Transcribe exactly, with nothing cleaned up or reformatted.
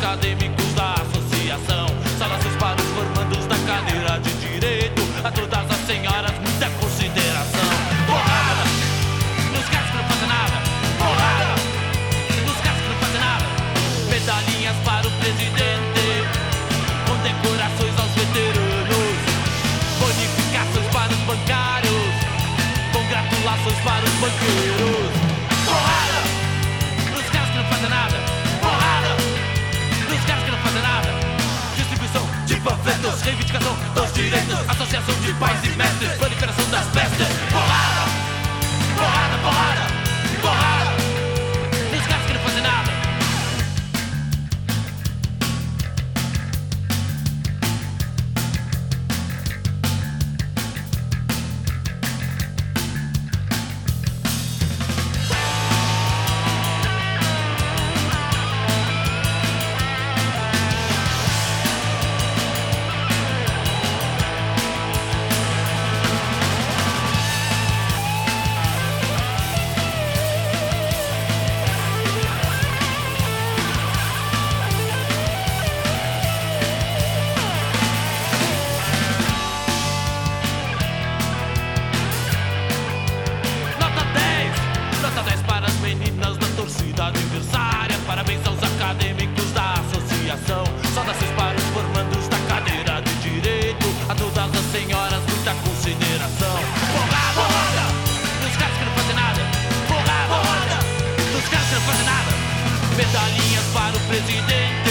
acadêmicos da associação. Saudações para os formandos da cadeira de direito. A todas as senhoras, muita consideração. Porrada nos caras que não fazem nada. Porrada nos caras que não fazem nada. Medalhinhas para o presidente, condecorações aos veteranos, bonificações para os bancários, congratulações para os banqueiros. Porrada nos caras que não fazem nada. Porrada nos caras que não fazem nada. Distribuição de panfletos, reivindicação dos direitos, associação de pais e mestres, proliferação das pestes. Porrada, porrada, porrada, porrada nos caras que não fazem nada. Meninas da torcida adversária, parabéns aos acadêmicos da associação. Saudações para os formandos da cadeira de direito. A todas as senhoras, muita consideração. Porrada, porrada nos caras que não fazem nada. Porrada, porrada nos caras que não fazem nada. Medalhinhas para o presidente,